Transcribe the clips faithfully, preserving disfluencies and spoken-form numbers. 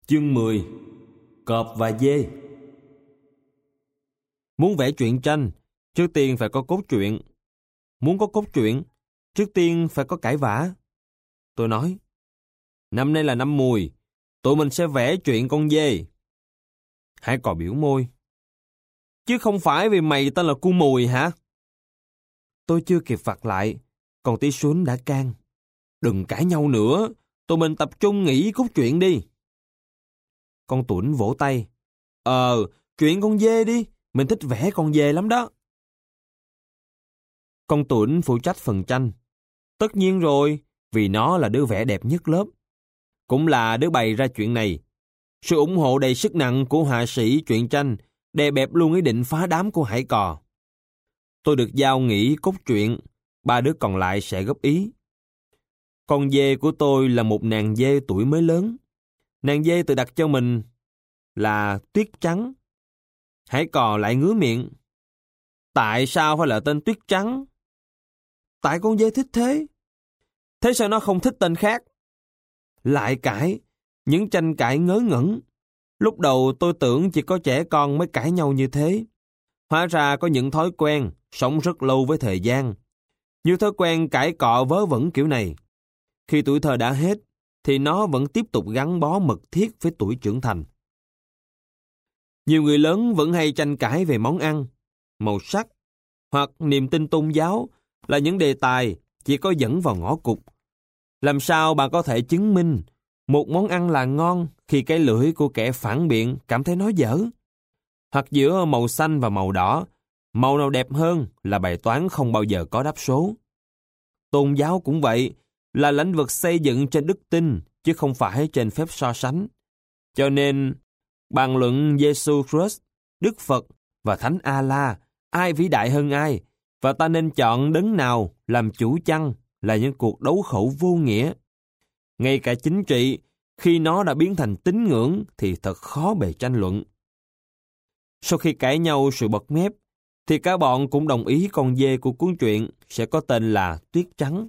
Chương mười. Cọp và dê. Muốn vẽ truyện tranh, trước tiên phải có cốt truyện. Muốn có cốt truyện, trước tiên phải có cãi vã. Tôi nói, năm nay là năm Mùi, tụi mình sẽ vẽ truyện con dê. Hải Cò biểu môi, chứ không phải vì mày tên là cu Mùi hả? Tôi chưa kịp phạt lại, còn tí Xuân đã can. Đừng cãi nhau nữa, tụi mình tập trung nghĩ cốt truyện đi. Con Tuấn vỗ tay. Ờ, chuyện con dê đi, mình thích vẽ con dê lắm đó. Con Tuấn phụ trách phần tranh. Tất nhiên rồi, vì nó là đứa vẽ đẹp nhất lớp. Cũng là đứa bày ra chuyện này. Sự ủng hộ đầy sức nặng của họa sĩ truyện tranh đè bẹp luôn ý định phá đám của Hải Cò. Tôi được giao nghĩ cốt truyện, ba đứa còn lại sẽ góp ý. Con dê của tôi là một nàng dê tuổi mới lớn. Nàng dê tự đặt cho mình là Tuyết Trắng. Hải Cò lại ngứa miệng. Tại sao phải là tên Tuyết Trắng? Tại con dê thích thế. Thế sao nó không thích tên khác? Lại cãi, những tranh cãi ngớ ngẩn. Lúc đầu tôi tưởng chỉ có trẻ con mới cãi nhau như thế. Hóa ra có những thói quen, sống rất lâu với thời gian. Như thói quen cãi cọ vớ vẩn kiểu này. Khi tuổi thơ đã hết, thì nó vẫn tiếp tục gắn bó mật thiết với tuổi trưởng thành. Nhiều người lớn vẫn hay tranh cãi về món ăn, màu sắc, hoặc niềm tin tôn giáo là những đề tài chỉ có dẫn vào ngõ cụt. Làm sao bạn có thể chứng minh một món ăn là ngon khi cái lưỡi của kẻ phản biện cảm thấy nó dở? Hoặc giữa màu xanh và màu đỏ, màu nào đẹp hơn là bài toán không bao giờ có đáp số. Tôn giáo cũng vậy, là lĩnh vực xây dựng trên đức tin, chứ không phải trên phép so sánh. Cho nên, bàn luận Giê-xu Christ, Đức Phật và Thánh A-la, ai vĩ đại hơn ai, và ta nên chọn đấng nào làm chủ chăng, là những cuộc đấu khẩu vô nghĩa. Ngay cả chính trị, khi nó đã biến thành tín ngưỡng thì thật khó bề tranh luận. Sau khi cãi nhau sự bật mép, thì cả bọn cũng đồng ý con dê của cuốn truyện sẽ có tên là Tuyết Trắng.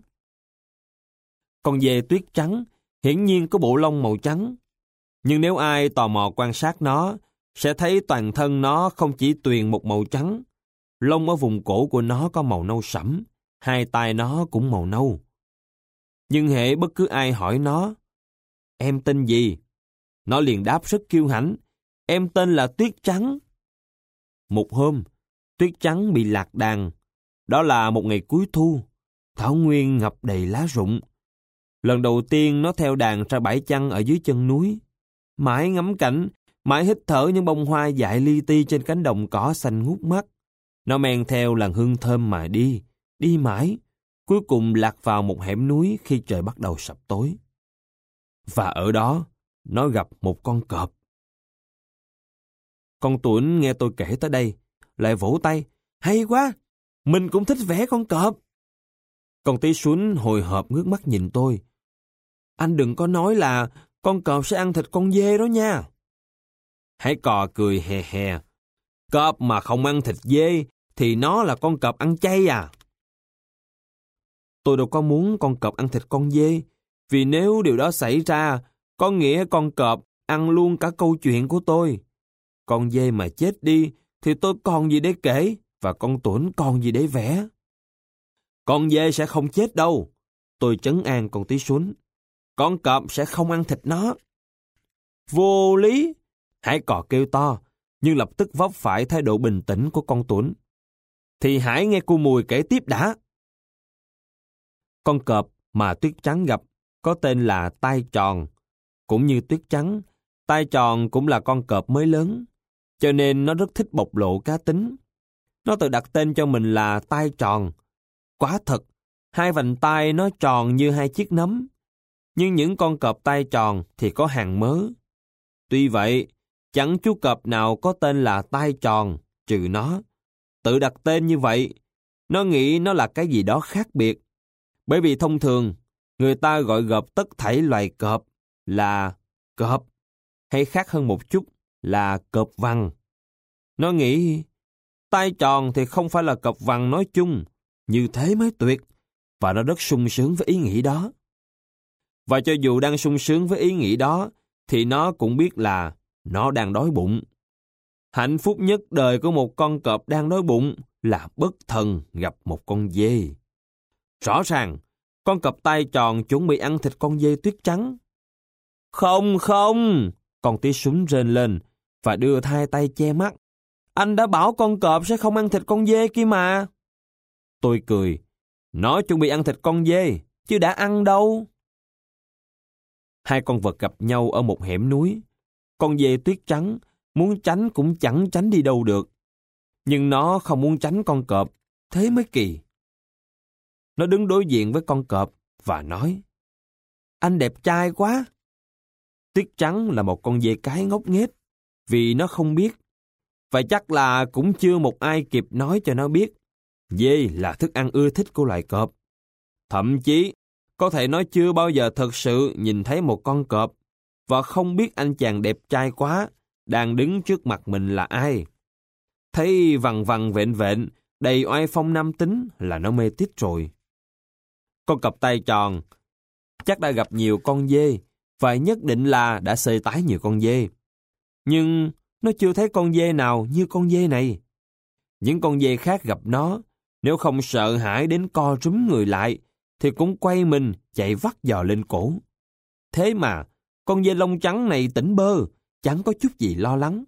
Con dê tuyết trắng hiển nhiên có bộ lông màu trắng. Nhưng nếu ai tò mò quan sát nó, sẽ thấy toàn thân nó không chỉ tuyền một màu trắng. Lông ở vùng cổ của nó có màu nâu sẫm, hai tai nó cũng màu nâu. Nhưng hễ bất cứ ai hỏi nó, em tên gì? Nó liền đáp rất kiêu hãnh, em tên là Tuyết Trắng. Một hôm, Tuyết Trắng bị lạc đàn. Đó là một ngày cuối thu, thảo nguyên ngập đầy lá rụng. Lần đầu tiên nó theo đàn ra bãi chăn ở dưới chân núi. Mãi ngắm cảnh, mãi hít thở những bông hoa dại li ti trên cánh đồng cỏ xanh ngút mắt. Nó men theo làn hương thơm mà đi, đi mãi, cuối cùng lạc vào một hẻm núi khi trời bắt đầu sập tối. Và ở đó, nó gặp một con cọp. Con Tuấn nghe tôi kể tới đây, lại vỗ tay. Hay quá, mình cũng thích vẽ con cọp. Con tí Xuân hồi hộp ngước mắt nhìn tôi. Anh đừng có nói là con cọp sẽ ăn thịt con dê đó nha. Hải Cò cười hè hè. Cọp mà không ăn thịt dê thì nó là con cọp ăn chay à? Tôi đâu có muốn con cọp ăn thịt con dê, vì nếu điều đó xảy ra, có nghĩa con cọp ăn luôn cả câu chuyện của tôi. Con dê mà chết đi thì tôi còn gì để kể, và con Tuấn còn gì để vẽ. Con dê sẽ không chết đâu. Tôi trấn an con tí Xuân. Con cọp sẽ không ăn thịt nó. Vô lý! Hải Cò kêu to, nhưng lập tức vấp phải thái độ bình tĩnh của con Tuấn. Thì hãy nghe cô Mùi kể tiếp đã. Con cọp mà Tuyết Trắng gặp có tên là Tai Tròn. Cũng như Tuyết Trắng, Tai Tròn cũng là con cọp mới lớn, cho nên nó rất thích bộc lộ cá tính. Nó tự đặt tên cho mình là Tai Tròn. Quả thật, hai vành tai nó tròn như hai chiếc nấm. Nhưng những con cọp tai tròn thì có hàng mớ. Tuy vậy, chẳng chú cọp nào có tên là Tai Tròn, trừ nó. Tự đặt tên như vậy, nó nghĩ nó là cái gì đó khác biệt. Bởi vì thông thường, người ta gọi gộp tất thảy loài cọp là cọp, hay khác hơn một chút là cọp vằn. Nó nghĩ, tai tròn thì không phải là cọp vằn nói chung, như thế mới tuyệt, và nó rất sung sướng với ý nghĩ đó. Và cho dù đang sung sướng với ý nghĩ đó, thì nó cũng biết là nó đang đói bụng. Hạnh phúc nhất đời của một con cọp đang đói bụng là bất thần gặp một con dê. Rõ ràng, con cọp tay tròn chuẩn bị ăn thịt con dê tuyết trắng. Không, không! Con tí súng rên lên và đưa hai tay che mắt. Anh đã bảo con cọp sẽ không ăn thịt con dê kia mà. Tôi cười. Nó chuẩn bị ăn thịt con dê, chứ đã ăn đâu. Hai con vật gặp nhau ở một hẻm núi. Con dê tuyết trắng muốn tránh cũng chẳng tránh đi đâu được. Nhưng nó không muốn tránh con cọp, thế mới kỳ. Nó đứng đối diện với con cọp và nói: Anh đẹp trai quá. Tuyết trắng là một con dê cái ngốc nghếch vì nó không biết. Và chắc là cũng chưa một ai kịp nói cho nó biết dê là thức ăn ưa thích của loài cọp. Thậm chí, có thể nó chưa bao giờ thật sự nhìn thấy một con cọp và không biết anh chàng đẹp trai quá đang đứng trước mặt mình là ai. Thấy vằn vằn vện vện, đầy oai phong nam tính là nó mê tít rồi. Con cọp tay tròn chắc đã gặp nhiều con dê và nhất định là đã xơi tái nhiều con dê. Nhưng nó chưa thấy con dê nào như con dê này. Những con dê khác gặp nó, nếu không sợ hãi đến co rúm người lại, thì cũng quay mình chạy vắt giò lên cổ. Thế mà, con dê lông trắng này tỉnh bơ, chẳng có chút gì lo lắng.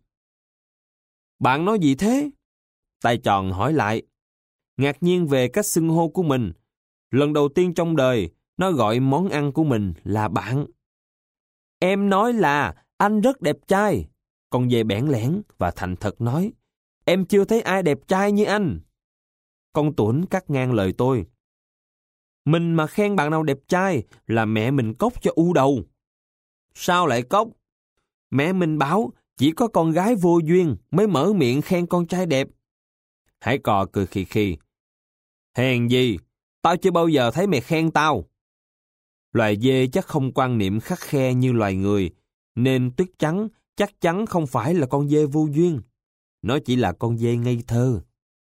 Bạn nói gì thế? Tay tròn hỏi lại. Ngạc nhiên về cách xưng hô của mình. Lần đầu tiên trong đời, nó gọi món ăn của mình là bạn. Em nói là anh rất đẹp trai. Con dê bẽn lẽn và thành thật nói. Em chưa thấy ai đẹp trai như anh. Con tuấn cắt ngang lời tôi. Mình mà khen bạn nào đẹp trai là mẹ mình cốc cho u đầu. Sao lại cốc? Mẹ mình bảo chỉ có con gái vô duyên mới mở miệng khen con trai đẹp. Hải cò cười khì khì. Hèn gì, tao chưa bao giờ thấy mày khen tao. Loài dê chắc không quan niệm khắt khe như loài người, nên tuyết trắng chắc chắn không phải là con dê vô duyên. Nó chỉ là con dê ngây thơ.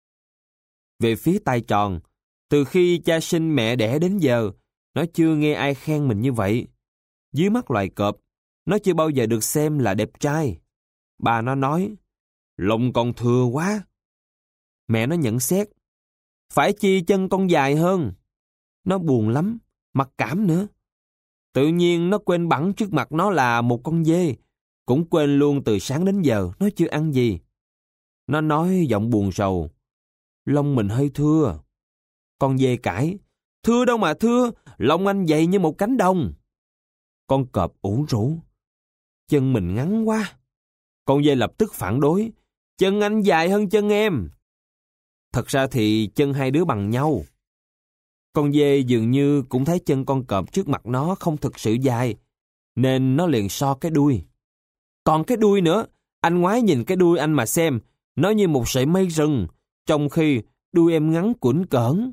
Về phía tay tròn, từ khi cha sinh mẹ đẻ đến giờ, nó chưa nghe ai khen mình như vậy. Dưới mắt loài cọp, nó chưa bao giờ được xem là đẹp trai. Bà nó nói, lông con thưa quá. Mẹ nó nhận xét, phải chi chân con dài hơn. Nó buồn lắm, mặc cảm nữa. Tự nhiên nó quên bẵng trước mặt nó là một con dê, cũng quên luôn từ sáng đến giờ nó chưa ăn gì. Nó nói giọng buồn rầu, lông mình hơi thưa. Con dê cãi, thưa đâu mà thưa, lông anh dày như một cánh đồng. Con cọp ủ rũ, chân mình ngắn quá. Con dê lập tức phản đối, chân anh dài hơn chân em. Thật ra thì chân hai đứa bằng nhau. Con dê dường như cũng thấy chân con cọp trước mặt nó không thực sự dài, nên nó liền so cái đuôi. Còn cái đuôi nữa, anh ngoái nhìn cái đuôi anh mà xem, nó như một sợi mây rừng, trong khi đuôi em ngắn cuỗn cỡn.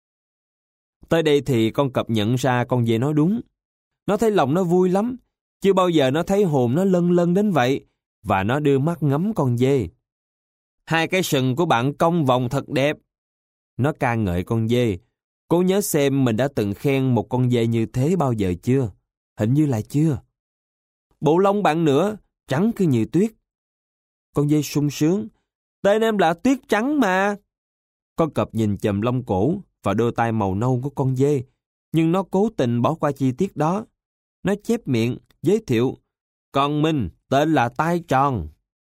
Tới đây thì con cọp nhận ra con dê nói đúng. Nó thấy lòng nó vui lắm, chưa bao giờ nó thấy hồn nó lân lân đến vậy, và nó đưa mắt ngắm con dê. Hai cái sừng của bạn cong vòng thật đẹp. Nó ca ngợi con dê. Cố nhớ xem mình đã từng khen một con dê như thế bao giờ chưa? Hình như là chưa. Bộ lông bạn nữa, trắng cứ như tuyết. Con dê sung sướng. Tên em là Tuyết Trắng mà. Con cọp nhìn chòm lông cổ và đôi tai màu nâu của con dê, nhưng nó cố tình bỏ qua chi tiết đó. Nó chép miệng, giới thiệu. Còn mình tên là Tai Tròn.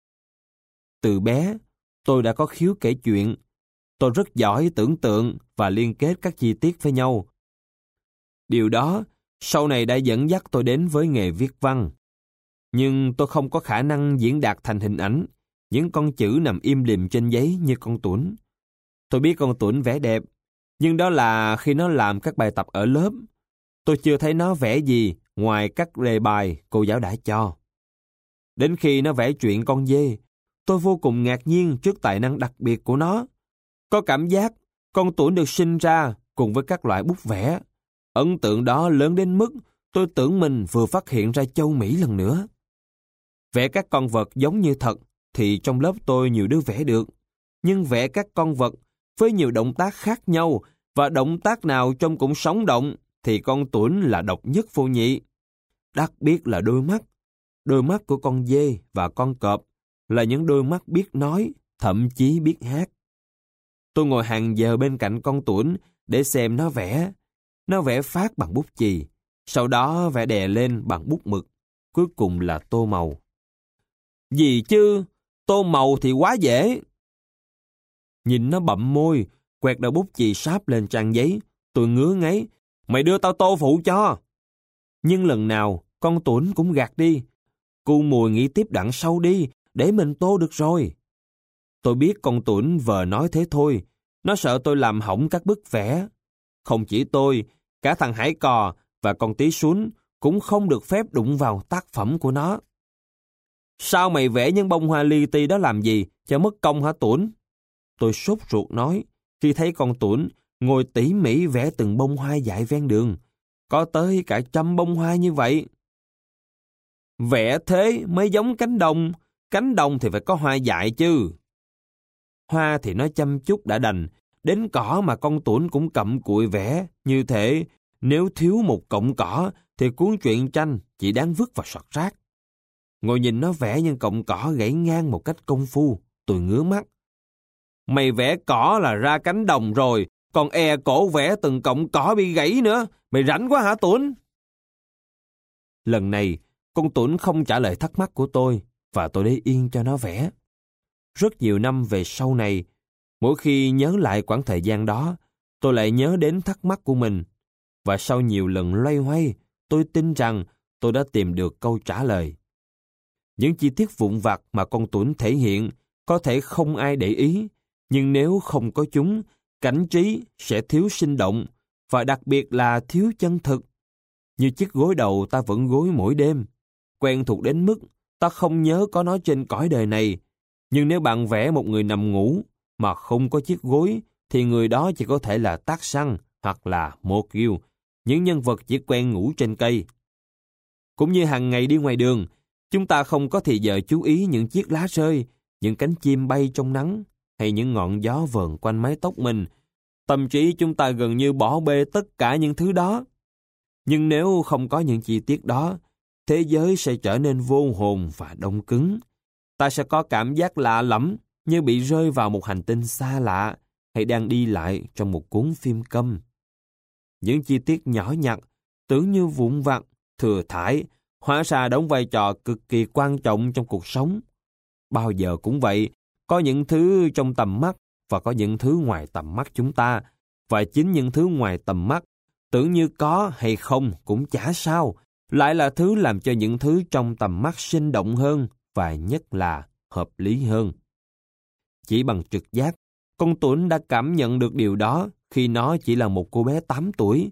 Từ bé, tôi đã có khiếu kể chuyện. Tôi rất giỏi tưởng tượng và liên kết các chi tiết với nhau. Điều đó sau này đã dẫn dắt tôi đến với nghề viết văn. Nhưng tôi không có khả năng diễn đạt thành hình ảnh những con chữ nằm im lìm trên giấy như con Tuấn. Tôi biết con Tuấn vẽ đẹp, nhưng đó là khi nó làm các bài tập ở lớp. Tôi chưa thấy nó vẽ gì ngoài các đề bài cô giáo đã cho. Đến khi nó vẽ chuyện con dê, tôi vô cùng ngạc nhiên trước tài năng đặc biệt của nó. Có cảm giác con Tuấn được sinh ra cùng với các loại bút vẽ. Ấn tượng đó lớn đến mức tôi tưởng mình vừa phát hiện ra châu Mỹ lần nữa. Vẽ các con vật giống như thật thì trong lớp tôi nhiều đứa vẽ được. Nhưng vẽ các con vật với nhiều động tác khác nhau và động tác nào trông cũng sống động thì con Tuấn là độc nhất vô nhị. Đặc biệt là đôi mắt. đôi mắt của con dê và con cọp là những đôi mắt biết nói, thậm chí biết hát. Tôi ngồi hàng giờ bên cạnh con Tuấn để xem nó vẽ. Nó vẽ phác bằng bút chì, sau đó vẽ đè lên bằng bút mực, cuối cùng là tô màu. Gì chứ, tô màu thì quá dễ. Nhìn nó bậm môi, quẹt đầu bút chì sáp lên trang giấy, tôi ngứa ngáy. Mày đưa tao tô phụ cho. Nhưng lần nào, con Tuấn cũng gạt đi. Cu Mùi nghĩ tiếp đoạn sau đi, để mình tô được rồi. Tôi biết con Tuấn vờ nói thế thôi, nó sợ tôi làm hỏng các bức vẽ. Không chỉ tôi, cả thằng Hải Cò và con Tí Sún cũng không được phép đụng vào tác phẩm của nó. Sao mày vẽ những bông hoa li ti đó làm gì, cho mất công hả Tuấn? Tôi sốt ruột nói, khi thấy con Tuấn ngồi tỉ mỉ vẽ từng bông hoa dại ven đường. Có tới cả trăm bông hoa như vậy. Vẽ thế mới giống cánh đồng, cánh đồng thì phải có hoa dại chứ. Hoa thì nó chăm chút đã đành, đến cỏ mà con Tuấn cũng cặm cụi vẽ. Như thế, nếu thiếu một cọng cỏ thì cuốn truyện tranh chỉ đáng vứt vào sọt rác. Ngồi nhìn nó vẽ những cọng cỏ gãy ngang một cách công phu, tôi ngứa mắt. Mày vẽ cỏ là ra cánh đồng rồi, còn e cổ vẽ từng cọng cỏ bị gãy nữa. Mày rảnh quá hả Tuấn? Lần này, con Tuấn không trả lời thắc mắc của tôi, và tôi để yên cho nó vẽ. Rất nhiều năm về sau này, mỗi khi nhớ lại quãng thời gian đó, tôi lại nhớ đến thắc mắc của mình. Và sau nhiều lần loay hoay, tôi tin rằng tôi đã tìm được câu trả lời. Những chi tiết vụn vặt mà con Tuấn thể hiện có thể không ai để ý, nhưng nếu không có chúng, cảnh trí sẽ thiếu sinh động, và đặc biệt là thiếu chân thực. Như chiếc gối đầu ta vẫn gối mỗi đêm, quen thuộc đến mức ta không nhớ có nó trên cõi đời này. Nhưng nếu bạn vẽ một người nằm ngủ mà không có chiếc gối, thì người đó chỉ có thể là Tác Săn hoặc là Mô Kiêu, những nhân vật chỉ quen ngủ trên cây. Cũng như hàng ngày đi ngoài đường, chúng ta không có thì giờ chú ý những chiếc lá rơi, những cánh chim bay trong nắng, hay những ngọn gió vờn quanh mái tóc mình. Tâm trí chúng ta gần như bỏ bê tất cả những thứ đó. Nhưng nếu không có những chi tiết đó, thế giới sẽ trở nên vô hồn và đông cứng. Ta sẽ có cảm giác lạ lẫm, như bị rơi vào một hành tinh xa lạ, hay đang đi lại trong một cuốn phim câm. Những chi tiết nhỏ nhặt, tưởng như vụn vặt, thừa thãi, hóa ra đóng vai trò cực kỳ quan trọng trong cuộc sống. Bao giờ cũng vậy, có những thứ trong tầm mắt và có những thứ ngoài tầm mắt chúng ta, và chính những thứ ngoài tầm mắt, tưởng như có hay không cũng chả sao, lại là thứ làm cho những thứ trong tầm mắt sinh động hơn và nhất là hợp lý hơn. Chỉ bằng trực giác, con Tuấn đã cảm nhận được điều đó khi nó chỉ là một cô bé tám tuổi.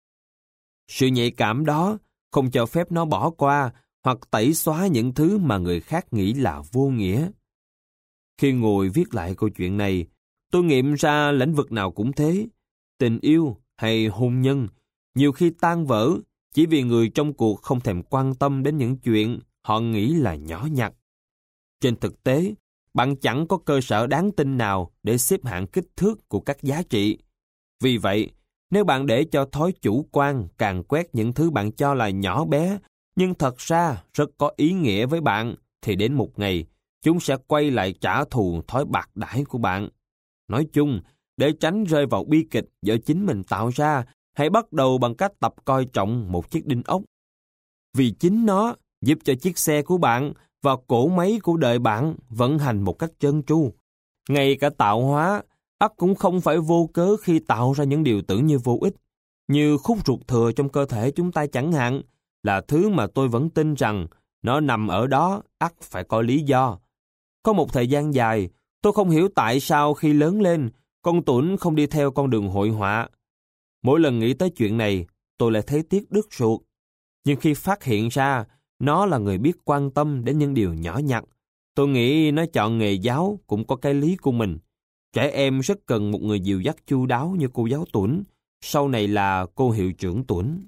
Sự nhạy cảm đó không cho phép nó bỏ qua hoặc tẩy xóa những thứ mà người khác nghĩ là vô nghĩa. Khi ngồi viết lại câu chuyện này, tôi nghiệm ra lĩnh vực nào cũng thế. Tình yêu hay hôn nhân, nhiều khi tan vỡ chỉ vì người trong cuộc không thèm quan tâm đến những chuyện họ nghĩ là nhỏ nhặt. Trên thực tế, bạn chẳng có cơ sở đáng tin nào để xếp hạng kích thước của các giá trị. Vì vậy, nếu bạn để cho thói chủ quan càn quét những thứ bạn cho là nhỏ bé, nhưng thật ra rất có ý nghĩa với bạn, thì đến một ngày, chúng sẽ quay lại trả thù thói bạc đãi của bạn. Nói chung, để tránh rơi vào bi kịch do chính mình tạo ra, hãy bắt đầu bằng cách tập coi trọng một chiếc đinh ốc. Vì chính nó giúp cho chiếc xe của bạn và cỗ máy của đời bạn vận hành một cách trơn tru. Ngay cả tạo hóa, ắt cũng không phải vô cớ khi tạo ra những điều tưởng như vô ích, như khúc ruột thừa trong cơ thể chúng ta chẳng hạn, là thứ mà tôi vẫn tin rằng nó nằm ở đó ắt phải có lý do. Có một thời gian dài, tôi không hiểu tại sao khi lớn lên, con Tuấn không đi theo con đường hội họa. Mỗi lần nghĩ tới chuyện này, tôi lại thấy tiếc đứt ruột. Nhưng khi phát hiện ra, nó là người biết quan tâm đến những điều nhỏ nhặt, tôi nghĩ nó chọn nghề giáo cũng có cái lý của mình. Trẻ em rất cần một người dìu dắt chu đáo như cô giáo Tuấn, sau này là cô hiệu trưởng Tuấn.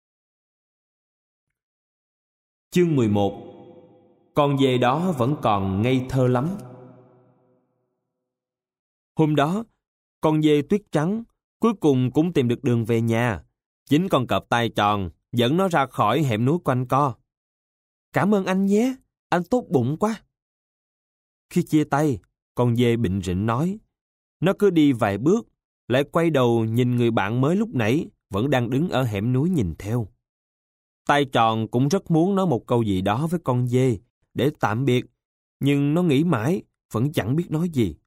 Chương mười một. Con dê đó vẫn còn ngây thơ lắm. Hôm đó, con dê tuyết trắng cuối cùng cũng tìm được đường về nhà. Chính con cọp tai tròn dẫn nó ra khỏi hẻm núi quanh co. Cảm ơn anh nhé, anh tốt bụng quá. Khi chia tay, con dê bịnh rịnh nói. Nó cứ đi vài bước, lại quay đầu nhìn người bạn mới lúc nãy, vẫn đang đứng ở hẻm núi nhìn theo. Tai tròn cũng rất muốn nói một câu gì đó với con dê, để tạm biệt, nhưng nó nghĩ mãi, vẫn chẳng biết nói gì.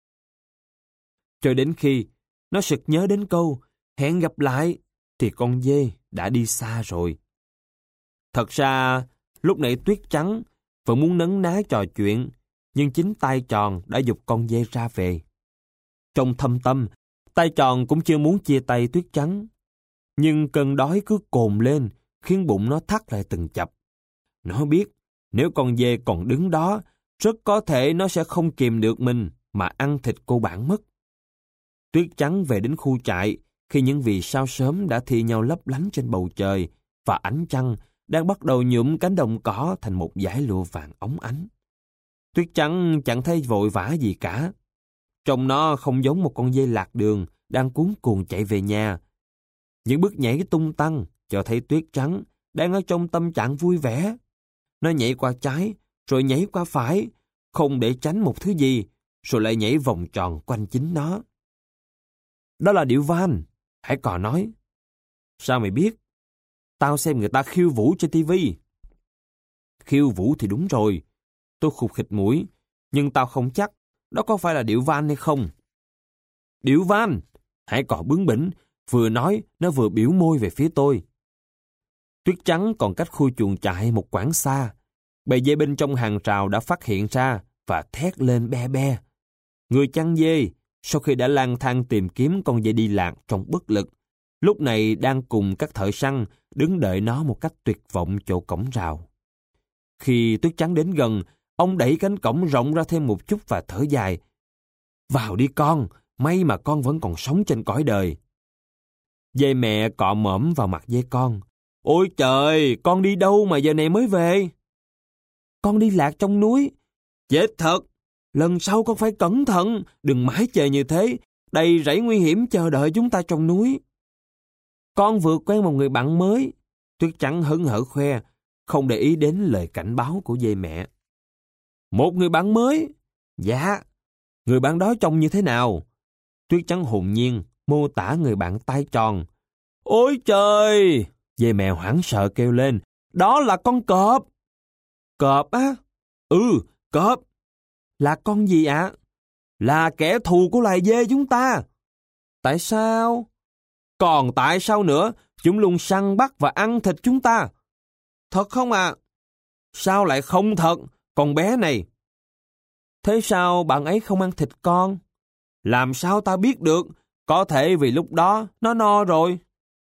Cho đến khi nó sực nhớ đến câu hẹn gặp lại, thì con dê đã đi xa rồi. Thật ra, lúc nãy Tuyết Trắng vẫn muốn nấn ná trò chuyện, nhưng chính Tai Tròn đã giục con dê ra về. Trong thâm tâm, Tai Tròn cũng chưa muốn chia tay Tuyết Trắng, nhưng cơn đói cứ cồn lên, khiến bụng nó thắt lại từng chập. Nó biết, nếu con dê còn đứng đó, rất có thể nó sẽ không kìm được mình mà ăn thịt cô bạn mất. Tuyết Trắng về đến khu trại, khi những vì sao sớm đã thi nhau lấp lánh trên bầu trời, và ánh trăng đang bắt đầu nhuộm cánh đồng cỏ thành một dải lụa vàng óng ánh. Tuyết Trắng chẳng thấy vội vã gì cả. Trông nó không giống một con dê lạc đường đang cuống cuồng chạy về nhà. Những bước nhảy tung tăng cho thấy Tuyết Trắng đang ở trong tâm trạng vui vẻ. Nó nhảy qua trái, rồi nhảy qua phải, không để tránh một thứ gì, rồi lại nhảy vòng tròn quanh chính nó. Đó là điệu van, Hải Cò nói. Sao mày biết? Tao xem người ta khiêu vũ trên tivi. Khiêu vũ thì đúng rồi. Tôi khục khịt mũi, nhưng tao không chắc đó có phải là điệu van hay không. Điệu van, Hải Cò bướng bỉnh, vừa nói nó vừa biểu môi về phía tôi. Tuyết Trắng còn cách khu chuồng trại một quãng xa. Bầy dê bên trong hàng rào đã phát hiện ra và thét lên be be. Người chăn dê, sau khi đã lang thang tìm kiếm con dê đi lạc trong bất lực, lúc này đang cùng các thợ săn đứng đợi nó một cách tuyệt vọng chỗ cổng rào. Khi Tuyết Trắng đến gần, ông đẩy cánh cổng rộng ra thêm một chút và thở dài. Vào đi con, may mà con vẫn còn sống trên cõi đời. Dê mẹ cọ mõm vào mặt dê con. Ôi trời, con đi đâu mà giờ này mới về? Con đi lạc trong núi. Chết thật, lần sau con phải cẩn thận, đừng mãi chờ như thế, đầy rẫy nguy hiểm chờ đợi chúng ta trong núi. Con vừa quen một người bạn mới. Tuyết Trắng hớn hở khoe, không để ý đến lời cảnh báo của dê mẹ. Một người bạn mới? Dạ. Người bạn đó trông như thế nào? Tuyết Trắng hồn nhiên mô tả người bạn Tai Tròn. Ôi trời! Dê mẹ hoảng sợ kêu lên. Đó là con cọp. Cọp á? Ừ, cọp. Là con gì ạ? À? Là kẻ thù của loài dê chúng ta. Tại sao? Còn tại sao nữa? Chúng luôn săn bắt và ăn thịt chúng ta. Thật không ạ? À? Sao lại không thật, con bé này? Thế sao bạn ấy không ăn thịt con? Làm sao ta biết được? Có thể vì lúc đó nó no rồi.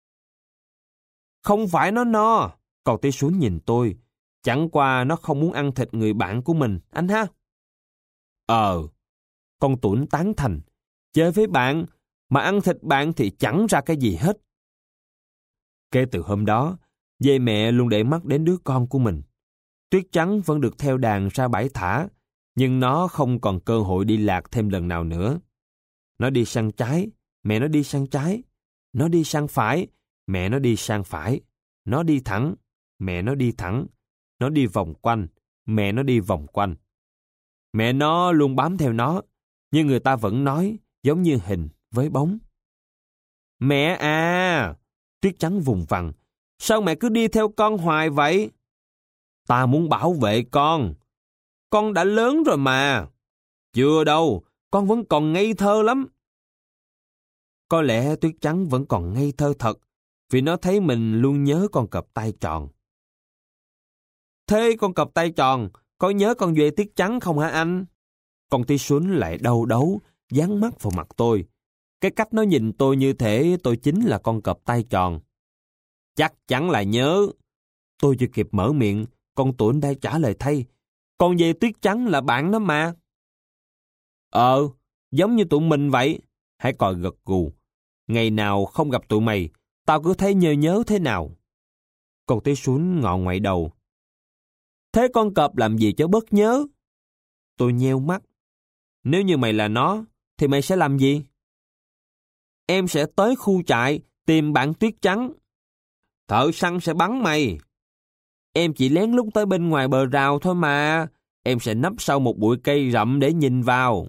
Không phải nó no. Còn tí xuống nhìn tôi. Chẳng qua nó không muốn ăn thịt người bạn của mình, anh ha? Ờ. Con Tuấn tán thành. Chơi với bạn, mà ăn thịt bạn thì chẳng ra cái gì hết. Kể từ hôm đó, dê mẹ luôn để mắt đến đứa con của mình. Tuyết Trắng vẫn được theo đàn ra bãi thả, nhưng nó không còn cơ hội đi lạc thêm lần nào nữa. Nó đi sang trái, mẹ nó đi sang trái. Nó đi sang phải, mẹ nó đi sang phải. Nó đi thẳng, mẹ nó đi thẳng. Nó đi vòng quanh, mẹ nó đi vòng quanh. Mẹ nó luôn bám theo nó, nhưng người ta vẫn nói giống như hình với bóng. Mẹ à! Tuyết Trắng vùng vằng. Sao mẹ cứ đi theo con hoài vậy? Ta muốn bảo vệ con. Con đã lớn rồi mà. Chưa đâu, con vẫn còn ngây thơ lắm. Có lẽ Tuyết Trắng vẫn còn ngây thơ thật, vì nó thấy mình luôn nhớ con cọp Tai Tròn. Thế con cọp Tai Tròn có nhớ con Duệ Tuyết Trắng không hả anh? Con tí Xuân lại đau đấu, dán mắt vào mặt tôi. Cái cách nó nhìn tôi như thể tôi chính là con cọp Tai Tròn. Chắc chắn là nhớ. Tôi chưa kịp mở miệng, con Tuấn đã trả lời thay. Con Duệ Tuyết Trắng là bạn nó mà. Ờ, giống như tụi mình vậy. Hãy còi gật gù. Ngày nào không gặp tụi mày, tao cứ thấy nhớ nhớ thế nào. Con tí Xuân ngọ ngoại đầu. Thế con cọp làm gì cho bớt nhớ? Tôi nheo mắt. Nếu như mày là nó, thì mày sẽ làm gì? Em sẽ tới khu trại tìm bạn Tuyết Trắng. Thợ săn sẽ bắn mày. Em chỉ lén lút tới bên ngoài bờ rào thôi mà. Em sẽ nấp sau một bụi cây rậm để nhìn vào.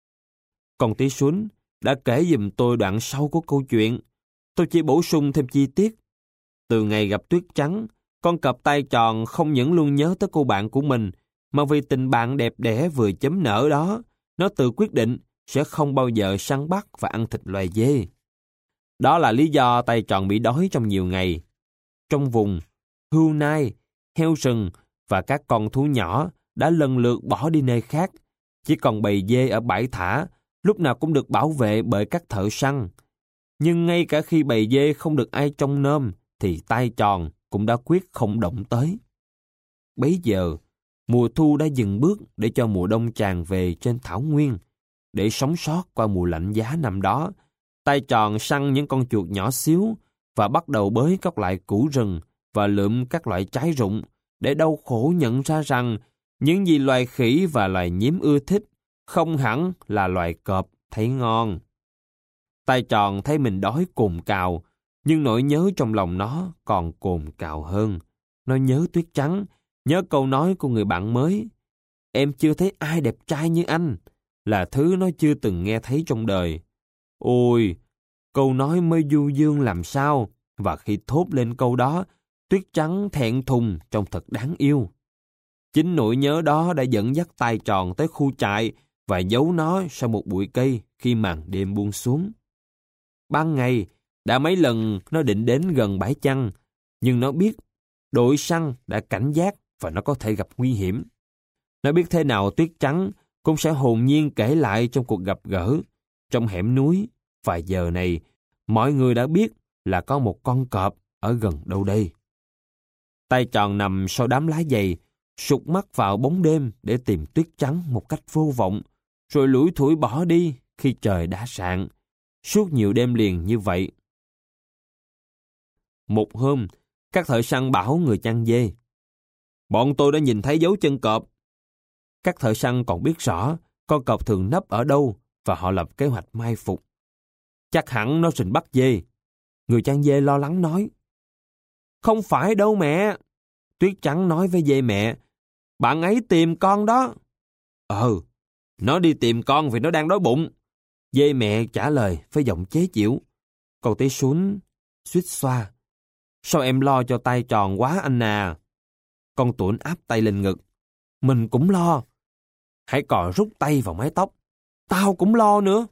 Con tí Xuân đã kể giùm tôi đoạn sau của câu chuyện. Tôi chỉ bổ sung thêm chi tiết. Từ ngày gặp Tuyết Trắng, con cọp tai tròn không những luôn nhớ tới cô bạn của mình, mà vì tình bạn đẹp đẽ vừa chấm nở đó, nó tự quyết định sẽ không bao giờ săn bắt và ăn thịt loài dê. Đó là lý do tay tròn bị đói trong nhiều ngày. Trong vùng, hươu nai, heo rừng và các con thú nhỏ đã lần lượt bỏ đi nơi khác. Chỉ còn bầy dê ở bãi thả, lúc nào cũng được bảo vệ bởi các thợ săn. Nhưng ngay cả khi bầy dê không được ai trông nom, thì tay tròn cũng đã quyết không động tới. Bấy giờ, mùa thu đã dừng bước để cho mùa đông tràn về trên thảo nguyên. Để sống sót qua mùa lạnh giá năm đó, tay tròn săn những con chuột nhỏ xíu và bắt đầu bới các loại củ rừng và lượm các loại trái rụng, để đau khổ nhận ra rằng những gì loài khỉ và loài nhím ưa thích không hẳn là loài cọp thấy ngon. Tay tròn thấy mình đói cồn cào, nhưng nỗi nhớ trong lòng nó còn cồn cào hơn. Nó nhớ Tuyết Trắng, nhớ câu nói của người bạn mới. Em chưa thấy ai đẹp trai như anh, là thứ nó chưa từng nghe thấy trong đời. Ôi, câu nói mới du dương làm sao, và khi thốt lên câu đó, Tuyết Trắng thẹn thùng trông thật đáng yêu. Chính nỗi nhớ đó đã dẫn dắt tay tròn tới khu trại và giấu nó sau một bụi cây khi màn đêm buông xuống. Ban ngày, đã mấy lần nó định đến gần bãi chăn, nhưng nó biết đội săn đã cảnh giác và nó có thể gặp nguy hiểm. Nó biết thế nào Tuyết Trắng cũng sẽ hồn nhiên kể lại trong cuộc gặp gỡ trong hẻm núi, và giờ này mọi người đã biết là có một con cọp ở gần đâu đây. Tay tròn nằm sau đám lá dày, sụt mắt vào bóng đêm để tìm Tuyết Trắng một cách vô vọng, rồi lủi thủi bỏ đi khi trời đã rạng. Suốt nhiều đêm liền như vậy. Một hôm, các thợ săn bảo người chăn dê: bọn tôi đã nhìn thấy dấu chân cọp. Các thợ săn còn biết rõ con cọp thường nấp ở đâu và họ lập kế hoạch mai phục. Chắc hẳn nó rình bắt dê. Người chăn dê lo lắng nói: không phải đâu mẹ. Tuyết Trắng nói với dê mẹ: bạn ấy tìm con đó. Ờ, nó đi tìm con vì nó đang đói bụng. Dê mẹ trả lời với giọng chế giễu. Còn tí Xuân suýt xoa: sao em lo cho tay tròn quá anh à? Con Tuấn áp tay lên ngực: mình cũng lo. Hãy cò rút tay vào mái tóc: tao cũng lo nữa.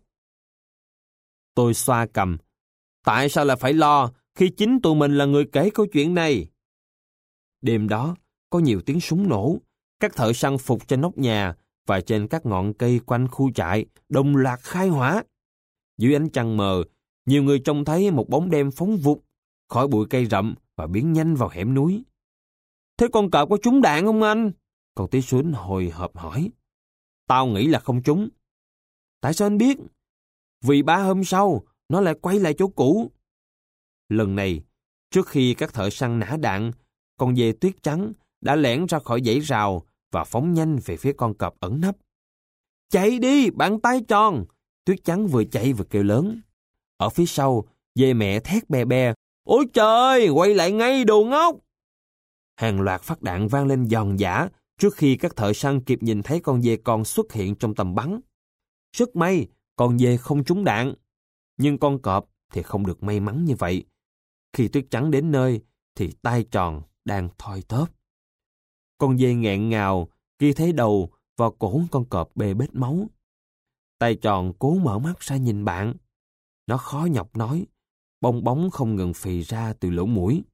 Tôi xoa cằm: tại sao lại phải lo khi chính tụi mình là người kể câu chuyện này? Đêm đó, có nhiều tiếng súng nổ. Các thợ săn phục trên nóc nhà và trên các ngọn cây quanh khu trại đồng loạt khai hỏa. Dưới ánh trăng mờ, nhiều người trông thấy một bóng đen phóng vụt khỏi bụi cây rậm và biến nhanh vào hẻm núi. Thế con cọp có trúng đạn không anh? Còn tí Xuân hồi hộp hỏi. Tao nghĩ là không trúng. Tại sao anh biết? Vì ba hôm sau, nó lại quay lại chỗ cũ. Lần này, trước khi các thợ săn nã đạn, con dê Tuyết Trắng đã lẻn ra khỏi dãy rào và phóng nhanh về phía con cọp ẩn nấp. Chạy đi, bạn tay tròn! Tuyết Trắng vừa chạy vừa kêu lớn. Ở phía sau, dê mẹ thét be be: ôi trời, quay lại ngay đồ ngốc! Hàng loạt phát đạn vang lên giòn giã trước khi các thợ săn kịp nhìn thấy con dê con xuất hiện trong tầm bắn. Rất may, con dê không trúng đạn. Nhưng con cọp thì không được may mắn như vậy. Khi Tuyết Trắng đến nơi, thì tay tròn đang thoi thóp. Con dê nghẹn ngào khi thấy đầu và cổ con cọp bê bết máu. Tay tròn cố mở mắt ra nhìn bạn. Nó khó nhọc nói, bong bóng không ngừng phì ra từ lỗ mũi.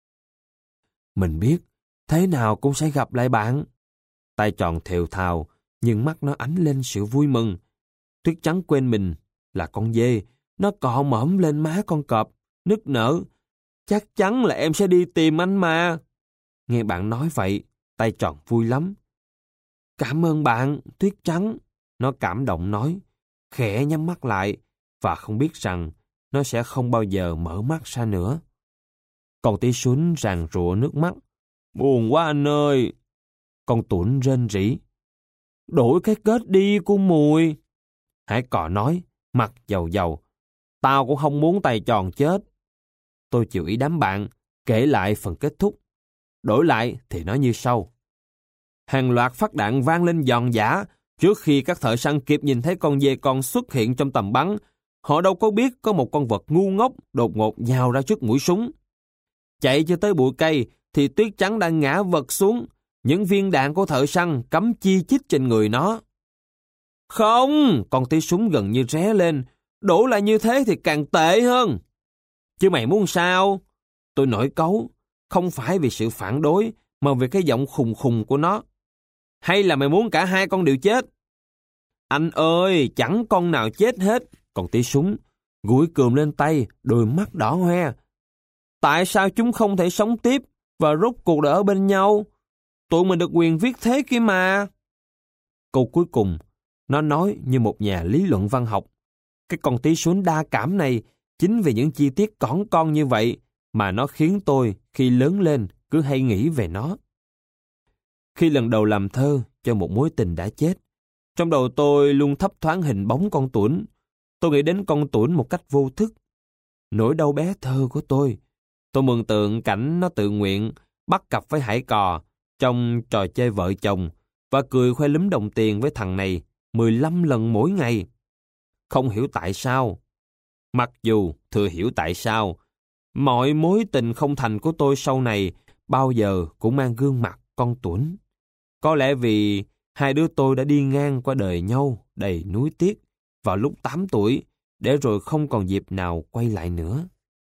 Mình biết, thế nào cũng sẽ gặp lại bạn. Tay tròn thều thào, nhưng mắt nó ánh lên sự vui mừng. Tuyết Trắng quên mình là con dê, nó cọ mõm lên má con cọp, nức nở: chắc chắn là em sẽ đi tìm anh mà. Nghe bạn nói vậy, tay tròn vui lắm. Cảm ơn bạn, Tuyết Trắng. Nó cảm động nói, khẽ nhắm mắt lại, và không biết rằng nó sẽ không bao giờ mở mắt ra nữa. Còn tí Xuân ràn rụa nước mắt: buồn quá anh ơi. Con Tuấn rên rỉ: đổi cái kết đi cô Mùi. Hải Cọ nói, mặt dầu dầu: tao cũng không muốn tay tròn chết. Tôi chịu ý đám bạn, kể lại phần kết thúc. đổi lại thì nó như sau. Hàng loạt phát đạn vang lên giòn giã. Trước khi các thợ săn kịp nhìn thấy con dê con xuất hiện trong tầm bắn, họ đâu có biết có một con vật ngu ngốc đột ngột nhào ra trước mũi súng. Chạy cho tới bụi cây thì Tuyết Trắng đã ngã vật xuống. Những viên đạn của thợ săn cắm chi chít trên người nó. Không, con tí súng gần như ré lên. Đổ lại như thế thì càng tệ hơn. Chứ mày muốn sao? Tôi nổi cáu, không phải vì sự phản đối, mà vì cái giọng khùng khùng của nó. Hay là mày muốn cả hai con đều chết? Anh ơi, chẳng con nào chết hết. Con tí súng gúi cườm lên tay, đôi mắt đỏ hoe. Tại sao chúng không thể sống tiếp và rốt cuộc đã ở bên nhau? Tụi mình được quyền viết thế kia mà. Câu cuối cùng, nó nói như một nhà lý luận văn học. Cái con tí súng đa cảm này, chính vì những chi tiết cỏn con như vậy mà nó khiến tôi khi lớn lên cứ hay nghĩ về nó. Khi lần đầu làm thơ cho một mối tình đã chết, trong đầu tôi luôn thấp thoáng hình bóng con Tuấn. Tôi nghĩ đến con Tuấn một cách vô thức. Nỗi đau bé thơ của tôi. Tôi mường tượng cảnh nó tự nguyện bắt cặp với Hải Cò trong trò chơi vợ chồng và cười khoe lúm đồng tiền với thằng này mười lăm lần mỗi ngày. Không hiểu tại sao. Mặc dù thừa hiểu tại sao, mọi mối tình không thành của tôi sau này bao giờ cũng mang gương mặt con Tuấn. Có lẽ vì hai đứa tôi đã đi ngang qua đời nhau đầy nuối tiếc vào lúc tám tuổi, để rồi không còn dịp nào quay lại nữa.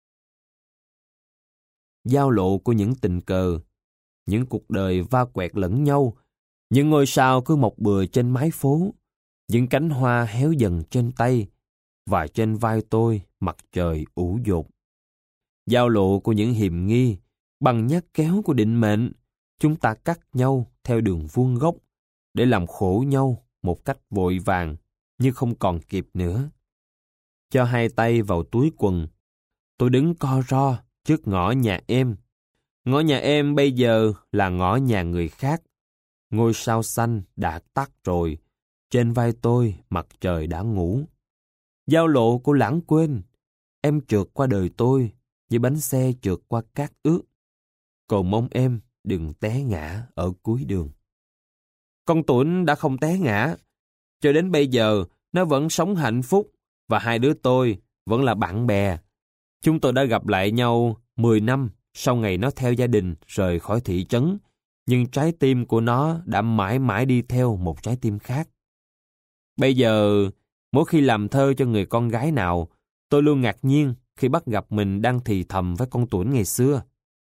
Giao lộ của những tình cờ, những cuộc đời va quẹt lẫn nhau, những ngôi sao cứ mọc bừa trên mái phố, những cánh hoa héo dần trên tay, và trên vai tôi mặt trời ủ dột. Giao lộ của những hiềm nghi, bằng nhát kéo của định mệnh, chúng ta cắt nhau theo đường vuông góc, để làm khổ nhau một cách vội vàng, như không còn kịp nữa. Cho hai tay vào túi quần, tôi đứng co ro trước ngõ nhà em. Ngõ nhà em bây giờ là ngõ nhà người khác. Ngôi sao xanh đã tắt rồi, trên vai tôi mặt trời đã ngủ. Giao lộ của lãng quên, em trượt qua đời tôi như bánh xe trượt qua cát ướt. Cầu mong em đừng té ngã ở cuối đường. Con Tuấn đã không té ngã. Cho đến bây giờ, nó vẫn sống hạnh phúc và hai đứa tôi vẫn là bạn bè. Chúng tôi đã gặp lại nhau mười năm sau ngày nó theo gia đình rời khỏi thị trấn, nhưng trái tim của nó đã mãi mãi đi theo một trái tim khác. Bây giờ, mỗi khi làm thơ cho người con gái nào, tôi luôn ngạc nhiên khi bắt gặp mình đang thì thầm với con Tuấn ngày xưa.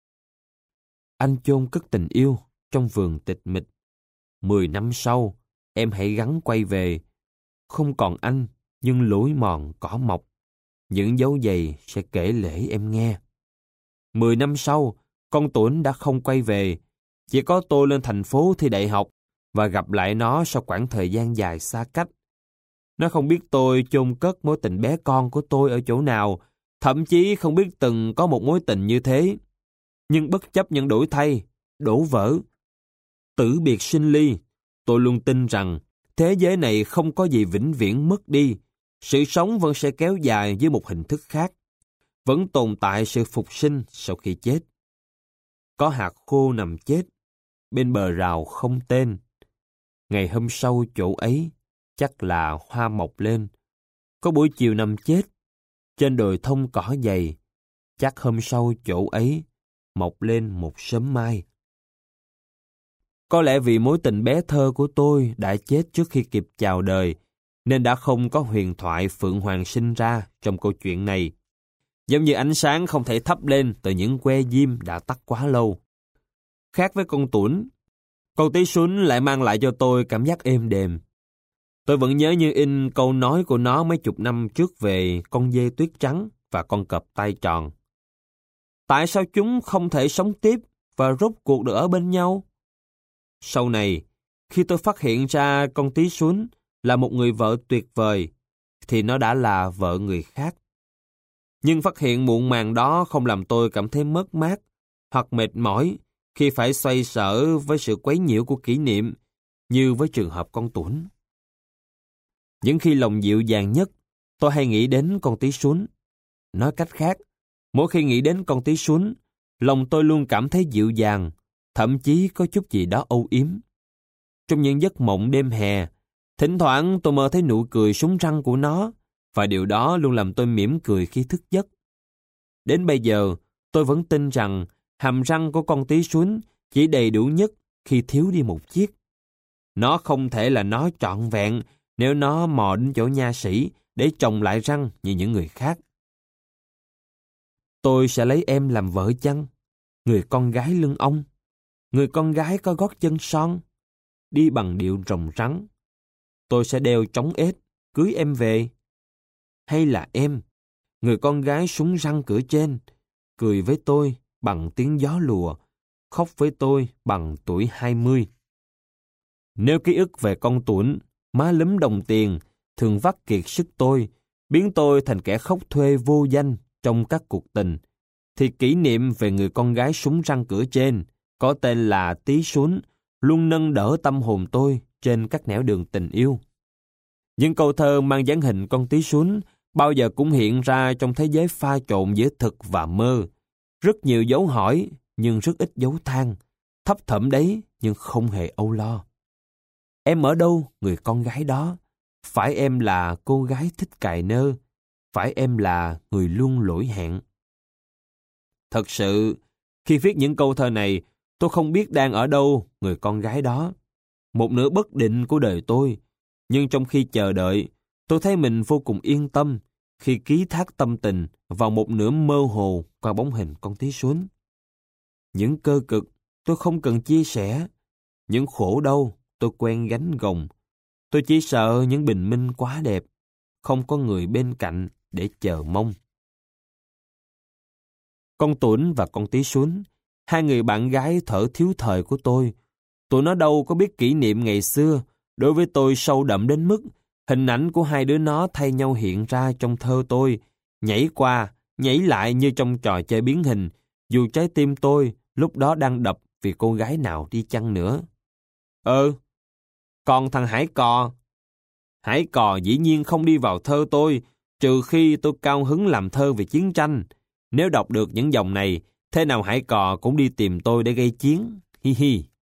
Anh chôn cất tình yêu trong vườn tịch mịch. Mười năm sau, em hãy gắng quay về. Không còn anh, nhưng lối mòn cỏ mọc. Những dấu giày sẽ kể lể em nghe. Mười năm sau, con Tuấn đã không quay về. Chỉ có tôi lên thành phố thi đại học và gặp lại nó sau quãng thời gian dài xa cách. Nó không biết tôi chôn cất mối tình bé con của tôi ở chỗ nào, thậm chí không biết từng có một mối tình như thế. Nhưng bất chấp những đổi thay, đổ vỡ, tử biệt sinh ly, tôi luôn tin rằng thế giới này không có gì vĩnh viễn mất đi. Sự sống vẫn sẽ kéo dài với một hình thức khác. Vẫn tồn tại sự phục sinh sau khi chết. Có hạt khô nằm chết bên bờ rào không tên. Ngày hôm sau chỗ ấy chắc là hoa mọc lên. Có buổi chiều nằm chết trên đồi thông cỏ dày. Chắc hôm sau chỗ ấy mọc lên một sớm mai. Có lẽ vì mối tình bé thơ của tôi đã chết trước khi kịp chào đời, nên đã không có huyền thoại Phượng Hoàng sinh ra trong câu chuyện này. Giống như ánh sáng không thể thắp lên từ những que diêm đã tắt quá lâu. Khác với con Tuấn, con tí sún lại mang lại cho tôi cảm giác êm đềm. Tôi vẫn nhớ như in câu nói của nó mấy chục năm trước về con dê tuyết trắng và con cọp tai tròn. Tại sao chúng không thể sống tiếp và rốt cuộc được ở bên nhau? Sau này, khi tôi phát hiện ra con tí sún là một người vợ tuyệt vời, thì nó đã là vợ người khác. Nhưng phát hiện muộn màng đó không làm tôi cảm thấy mất mát hoặc mệt mỏi khi phải xoay sở với sự quấy nhiễu của kỷ niệm, như với trường hợp con Tuấn. Những khi lòng dịu dàng nhất, tôi hay nghĩ đến con tí sún. Nói cách khác, mỗi khi nghĩ đến con tí sún, lòng tôi luôn cảm thấy dịu dàng, thậm chí có chút gì đó âu yếm. Trong những giấc mộng đêm hè, thỉnh thoảng tôi mơ thấy nụ cười súng răng của nó, và điều đó luôn làm tôi mỉm cười khi thức giấc. Đến bây giờ, tôi vẫn tin rằng hàm răng của con tí xuân chỉ đầy đủ nhất khi thiếu đi một chiếc. Nó không thể là nó trọn vẹn nếu nó mò đến chỗ nha sĩ để trồng lại răng như những người khác. Tôi sẽ lấy em làm vợ chăng? Người con gái lưng ong, người con gái có gót chân son, đi bằng điệu rồng rắn. Tôi sẽ đeo trống ếch, cưới em về. Hay là em, người con gái súng răng cửa trên, cười với tôi bằng tiếng gió lùa, khóc với tôi bằng tuổi hai mươi. Nếu ký ức về con Tuấn, má lúm đồng tiền, thường vắt kiệt sức tôi, biến tôi thành kẻ khóc thuê vô danh trong các cuộc tình, thì kỷ niệm về người con gái súng răng cửa trên, có tên là Tí Xuân, luôn nâng đỡ tâm hồn tôi trên các nẻo đường tình yêu. Những câu thơ mang dáng hình con Tí Xuân bao giờ cũng hiện ra trong thế giới pha trộn giữa thực và mơ. Rất nhiều dấu hỏi, nhưng rất ít dấu than. Thấp thỏm đấy, nhưng không hề âu lo. Em ở đâu, người con gái đó? Phải em là cô gái thích cài nơ? Phải em là người luôn lỗi hẹn? Thật sự, khi viết những câu thơ này, tôi không biết đang ở đâu người con gái đó. Một nửa bất định của đời tôi. Nhưng trong khi chờ đợi, tôi thấy mình vô cùng yên tâm khi ký thác tâm tình vào một nửa mơ hồ qua bóng hình con tí xuân. Những cơ cực tôi không cần chia sẻ. Những khổ đau tôi quen gánh gồng. Tôi chỉ sợ những bình minh quá đẹp, không có người bên cạnh để chờ mong. Con Tuấn và con Tí Xuân, hai người bạn gái thở thiếu thời của tôi, tụi nó đâu có biết kỷ niệm ngày xưa, đối với tôi sâu đậm đến mức hình ảnh của hai đứa nó thay nhau hiện ra trong thơ tôi, nhảy qua, nhảy lại như trong trò chơi biến hình, dù trái tim tôi lúc đó đang đập vì cô gái nào đi chăng nữa. Ừ, còn thằng Hải Cò. Hải Cò dĩ nhiên không đi vào thơ tôi, trừ khi tôi cao hứng làm thơ về chiến tranh. Nếu đọc được những dòng này, thế nào Hải Cò cũng đi tìm tôi để gây chiến. Hi hi.